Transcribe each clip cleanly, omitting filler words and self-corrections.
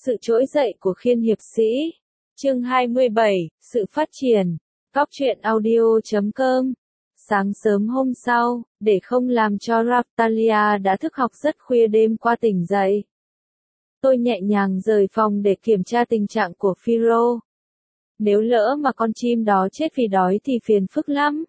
Sự trỗi dậy của Khiên hiệp sĩ. Chương 27, sự phát triển. Góc truyện audio.com. Sáng sớm hôm sau, để không làm cho Raptalia đã thức học rất khuya đêm qua tỉnh dậy, tôi nhẹ nhàng rời phòng để kiểm tra tình trạng của Phiro. Nếu lỡ mà con chim đó chết vì đói thì phiền phức lắm.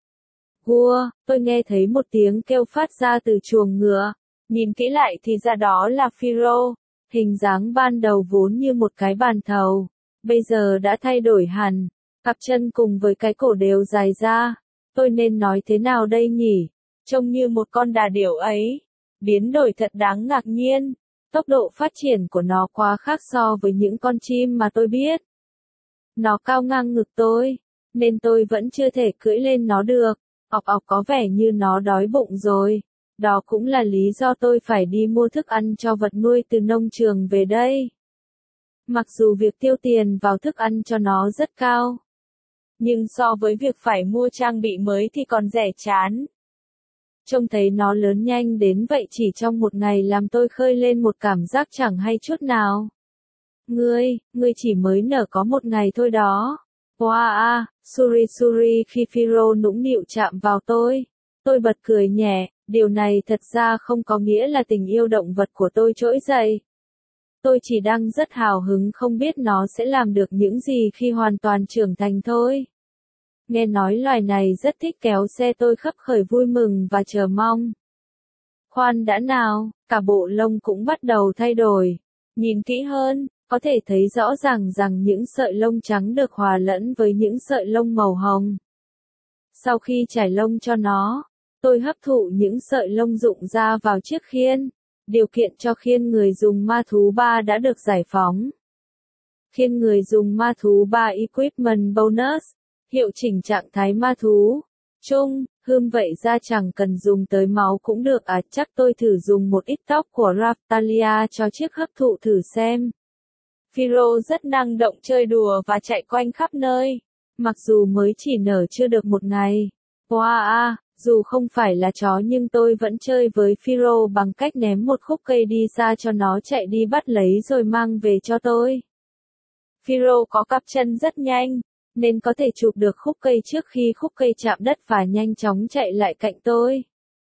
Gua, tôi nghe thấy một tiếng kêu phát ra từ chuồng ngựa. Nhìn kỹ lại thì ra đó là Phiro. Hình dáng ban đầu vốn như một cái bàn thầu, bây giờ đã thay đổi hẳn. Cặp chân cùng với cái cổ đều dài ra. Tôi nên nói thế nào đây nhỉ? Trông như một con đà điểu ấy. Biến đổi thật đáng ngạc nhiên. Tốc độ phát triển của nó quá khác so với những con chim mà tôi biết. Nó cao ngang ngực tôi, nên tôi vẫn chưa thể cưỡi lên nó được. Ọc ọc, có vẻ như nó đói bụng rồi. Đó cũng là lý do tôi phải đi mua thức ăn cho vật nuôi từ nông trường về đây. Mặc dù việc tiêu tiền vào thức ăn cho nó rất cao, nhưng so với việc phải mua trang bị mới thì còn rẻ chán. Trông thấy nó lớn nhanh đến vậy chỉ trong một ngày làm tôi khơi lên một cảm giác chẳng hay chút nào. Ngươi chỉ mới nở có một ngày thôi đó. Wow, Suri khi Phiro nũng nịu chạm vào tôi bật cười nhẹ. Điều này thật ra không có nghĩa là tình yêu động vật của tôi trỗi dậy. Tôi chỉ đang rất hào hứng không biết nó sẽ làm được những gì khi hoàn toàn trưởng thành thôi. Nghe nói loài này rất thích kéo xe, tôi khấp khởi vui mừng và chờ mong. Khoan đã nào, cả bộ lông cũng bắt đầu thay đổi. Nhìn kỹ hơn, có thể thấy rõ ràng rằng những sợi lông trắng được hòa lẫn với những sợi lông màu hồng. Sau khi trải lông cho nó, tôi hấp thụ những sợi lông rụng ra vào chiếc khiên. Điều kiện cho khiên người dùng ma thú 3 đã được giải phóng. Khiên người dùng ma thú 3 Equipment Bonus. Hiệu chỉnh trạng thái ma thú. Vậy ra chẳng cần dùng tới máu cũng được à? Chắc tôi thử dùng một ít tóc của Raptalia cho chiếc hấp thụ thử xem. Phiro rất năng động chơi đùa và chạy quanh khắp nơi. Mặc dù mới chỉ nở chưa được một ngày. Wow, dù không phải là chó nhưng tôi vẫn chơi với Phiro bằng cách ném một khúc cây đi xa cho nó chạy đi bắt lấy rồi mang về cho tôi. Phiro có cặp chân rất nhanh, nên có thể chụp được khúc cây trước khi khúc cây chạm đất và nhanh chóng chạy lại cạnh tôi.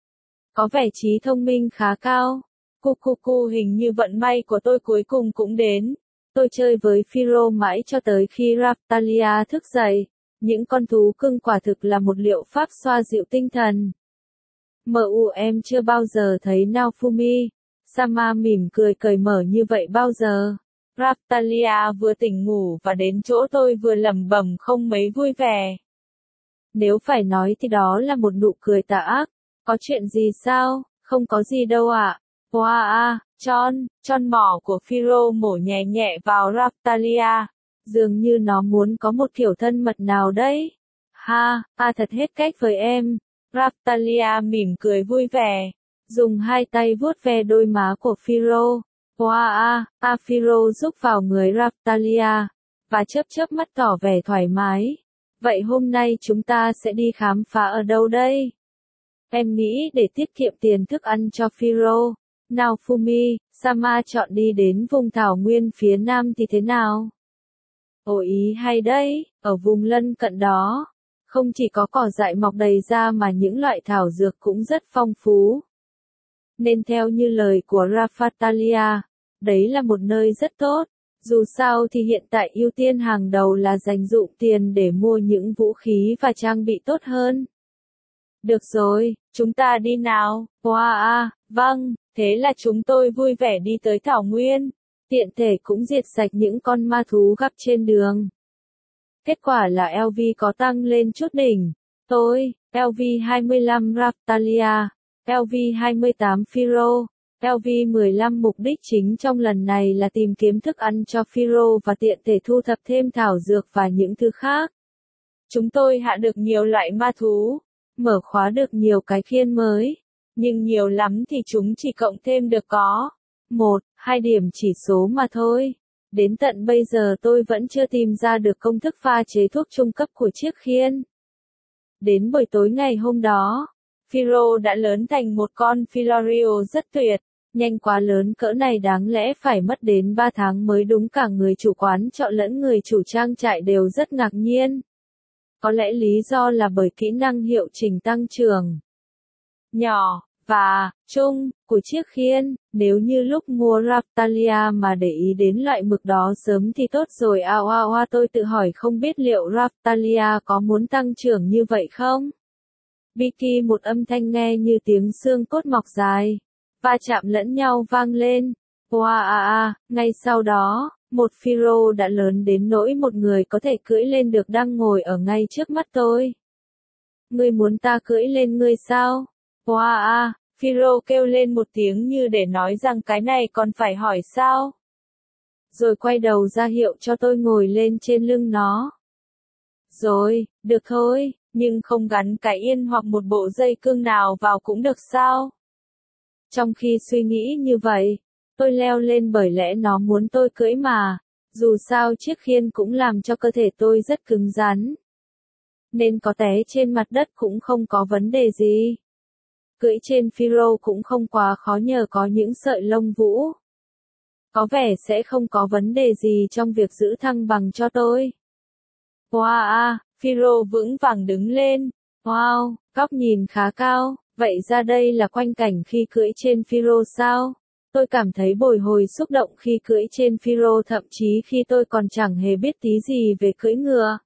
Có vẻ trí thông minh khá cao. Hình như vận may của tôi cuối cùng cũng đến. Tôi chơi với Phiro mãi cho tới khi Raptalia thức dậy. Những con thú cưng quả thực là một liệu pháp xoa dịu tinh thần. Em chưa bao giờ thấy Naofumi Sama mỉm cười cởi mở như vậy bao giờ. Raptalia vừa tỉnh ngủ và đến chỗ tôi vừa lẩm bẩm không mấy vui vẻ. Nếu phải nói thì đó là một nụ cười tà ác. Có chuyện gì sao? Không có gì đâu ạ. Wow, John mỏ của Phiro mổ nhẹ nhẹ vào Raptalia. Dường như nó muốn có một kiểu thân mật nào đấy. Thật hết cách với em. Raptalia mỉm cười vui vẻ, dùng hai tay vuốt ve đôi má của Phiro. Wow, Phiro rúc vào người Raptalia, và chớp mắt tỏ vẻ thoải mái. Vậy hôm nay chúng ta sẽ đi khám phá ở đâu đây? Em nghĩ để tiết kiệm tiền thức ăn cho Phiro, Naofumi Sama chọn đi đến vùng thảo nguyên phía nam thì thế nào? Ý hay đấy, ở vùng lân cận đó, không chỉ có cỏ dại mọc đầy ra mà những loại thảo dược cũng rất phong phú. Nên theo như lời của Raptalia, đấy là một nơi rất tốt. Dù sao thì hiện tại ưu tiên hàng đầu là dành dụm tiền để mua những vũ khí và trang bị tốt hơn. Được rồi, chúng ta đi nào. Wow, vâng, thế là chúng tôi vui vẻ đi tới thảo nguyên. Tiện thể cũng diệt sạch những con ma thú gặp trên đường. Kết quả là LV có tăng lên chút đỉnh. LV 25 Raptalia, LV 28 Phiro, LV 15 mục đích chính trong lần này là tìm kiếm thức ăn cho Phiro và tiện thể thu thập thêm thảo dược và những thứ khác. Chúng tôi hạ được nhiều loại ma thú, mở khóa được nhiều cái khiên mới, nhưng nhiều lắm thì chúng chỉ cộng thêm được có 1-2 điểm chỉ số mà thôi. Đến tận bây giờ tôi vẫn chưa tìm ra được công thức pha chế thuốc trung cấp của chiếc khiên. Đến buổi tối ngày hôm đó, Phiro đã lớn thành một con Philario rất tuyệt, Nhanh quá, lớn cỡ này đáng lẽ phải mất đến 3 tháng mới đúng. Cả người chủ quán trọ lẫn người chủ trang trại đều rất ngạc nhiên. Có lẽ lý do là bởi kỹ năng hiệu chỉnh tăng trưởng nhỏ và chung của chiếc khiên. Nếu như lúc mua Raftalia mà để ý đến loại mực đó sớm thì tốt rồi. Tôi tự hỏi không biết liệu Raftalia có muốn tăng trưởng như vậy không? Vicky, một âm thanh nghe như tiếng xương cốt mọc dài, va chạm lẫn nhau vang lên. Ngay sau đó, một Phiro đã lớn đến nỗi một người có thể cưỡi lên được đang ngồi ở ngay trước mắt tôi. Ngươi muốn ta cưỡi lên ngươi sao? Phiro kêu lên một tiếng như để nói rằng cái này còn phải hỏi sao? Rồi quay đầu ra hiệu cho tôi ngồi lên trên lưng nó. Rồi, được thôi, nhưng không gắn cái yên hoặc một bộ dây cương nào vào cũng được sao? Trong khi suy nghĩ như vậy, tôi leo lên bởi lẽ nó muốn tôi cưỡi mà. Dù sao chiếc khiên cũng làm cho cơ thể tôi rất cứng rắn, nên có té trên mặt đất cũng không có vấn đề gì. Cưỡi trên Phiro cũng không quá khó nhờ có những sợi lông vũ. Có vẻ sẽ không có vấn đề gì trong việc giữ thăng bằng cho tôi. Phiro vững vàng đứng lên. Wow, góc nhìn khá cao. Vậy ra đây là quanh cảnh khi cưỡi trên Phiro sao? Tôi cảm thấy bồi hồi xúc động khi cưỡi trên Phiro, thậm chí khi tôi còn chẳng hề biết tí gì về cưỡi ngựa.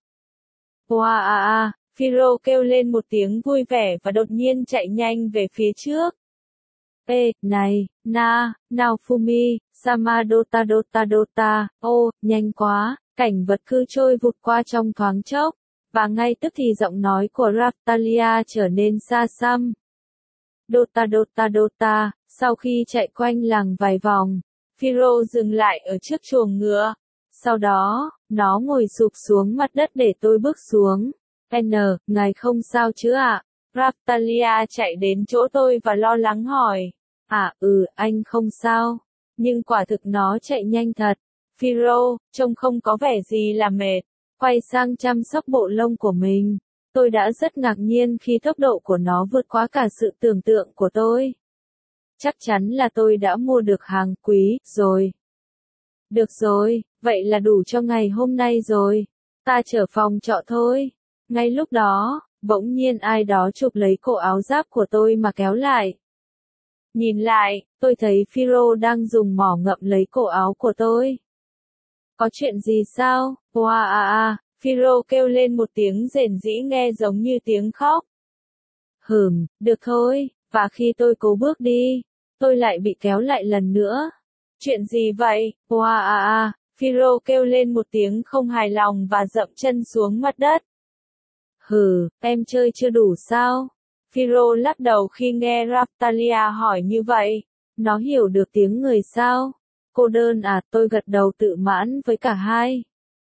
Phiro kêu lên một tiếng vui vẻ và đột nhiên chạy nhanh về phía trước. Này, Naofumi, sama dota. Nhanh quá, cảnh vật cứ trôi vụt qua trong thoáng chốc, và ngay tức thì giọng nói của Raftalia trở nên xa xăm. Dota. Sau khi chạy quanh làng vài vòng, Phiro dừng lại ở trước chuồng ngựa. Sau đó, nó ngồi sụp xuống mặt đất để tôi bước xuống. Ngài không sao chứ ạ? Raftalia chạy đến chỗ tôi và lo lắng hỏi. Anh không sao. Nhưng quả thực nó chạy nhanh thật. Phiro, trông không có vẻ gì là mệt. Quay sang chăm sóc bộ lông của mình. Tôi đã rất ngạc nhiên khi tốc độ của nó vượt quá cả sự tưởng tượng của tôi. Chắc chắn là tôi đã mua được hàng quý rồi. Được rồi, vậy là đủ cho ngày hôm nay rồi. Ta trở phòng trọ thôi. Ngay lúc đó, bỗng nhiên ai đó chụp lấy cổ áo giáp của tôi mà kéo lại. Nhìn lại, tôi thấy Phiro đang dùng mỏ ngậm lấy cổ áo của tôi. Có chuyện gì sao? Phiro kêu lên một tiếng rền rĩ nghe giống như tiếng khóc. Được thôi, và khi tôi cố bước đi, tôi lại bị kéo lại lần nữa. Chuyện gì vậy? Phiro kêu lên một tiếng không hài lòng và dậm chân xuống mặt đất. Em chơi chưa đủ sao? Phiro lắc đầu khi nghe Raftalia hỏi như vậy. Nó hiểu được tiếng người sao? Cô đơn à? Tôi gật đầu tự mãn với cả hai.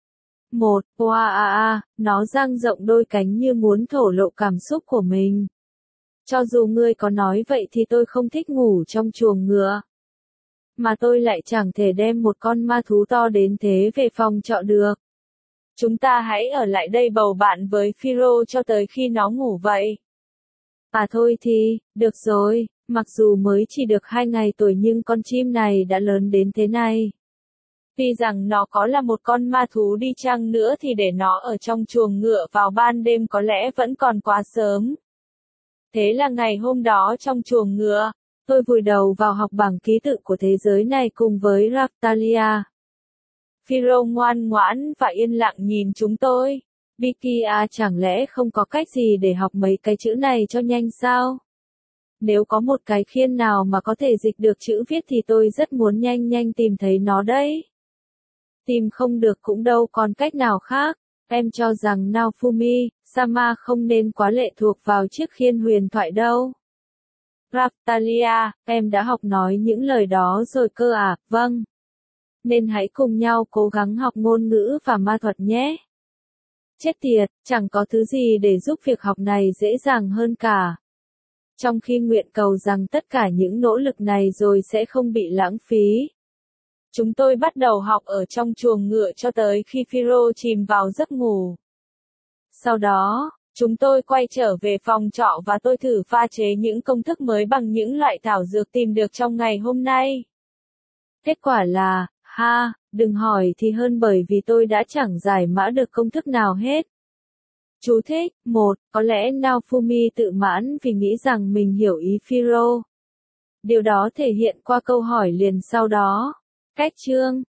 Nó dang rộng đôi cánh như muốn thổ lộ cảm xúc của mình. Cho dù ngươi có nói vậy thì tôi không thích ngủ trong chuồng ngựa. Mà tôi lại chẳng thể đem một con ma thú to đến thế về phòng trọ được. Chúng ta hãy ở lại đây bầu bạn với Phiro cho tới khi nó ngủ vậy. Thôi thì, được rồi, mặc dù mới chỉ được 2 ngày tuổi nhưng con chim này đã lớn đến thế này. Tuy rằng nó có là một con ma thú đi chăng nữa thì để nó ở trong chuồng ngựa vào ban đêm có lẽ vẫn còn quá sớm. Thế là ngày hôm đó trong chuồng ngựa, tôi vùi đầu vào học bảng ký tự của thế giới này cùng với Raftalia. Phiro ngoan ngoãn và yên lặng nhìn chúng tôi. Vicky, chẳng lẽ không có cách gì để học mấy cái chữ này cho nhanh sao? Nếu có một cái khiên nào mà có thể dịch được chữ viết thì tôi rất muốn nhanh tìm thấy nó đấy. Tìm không được cũng đâu còn cách nào khác. Em cho rằng Naofumi, Sama không nên quá lệ thuộc vào chiếc khiên huyền thoại đâu. Raftalia, em đã học nói những lời đó rồi cơ à? Vâng. Nên hãy cùng nhau cố gắng học ngôn ngữ và ma thuật nhé. Chết tiệt, chẳng có thứ gì để giúp việc học này dễ dàng hơn cả. Trong khi nguyện cầu rằng tất cả những nỗ lực này rồi sẽ không bị lãng phí. Chúng tôi bắt đầu học ở trong chuồng ngựa cho tới khi Phiro chìm vào giấc ngủ. Sau đó, Chúng tôi quay trở về phòng trọ và tôi thử pha chế những công thức mới bằng những loại thảo dược tìm được trong ngày hôm nay. Kết quả là, đừng hỏi thì hơn bởi vì tôi đã chẳng giải mã được công thức nào hết. Chú thích: 1. Có lẽ Naofumi tự mãn vì nghĩ rằng mình hiểu ý Phiro. Điều đó thể hiện qua câu hỏi liền sau đó. Cách chương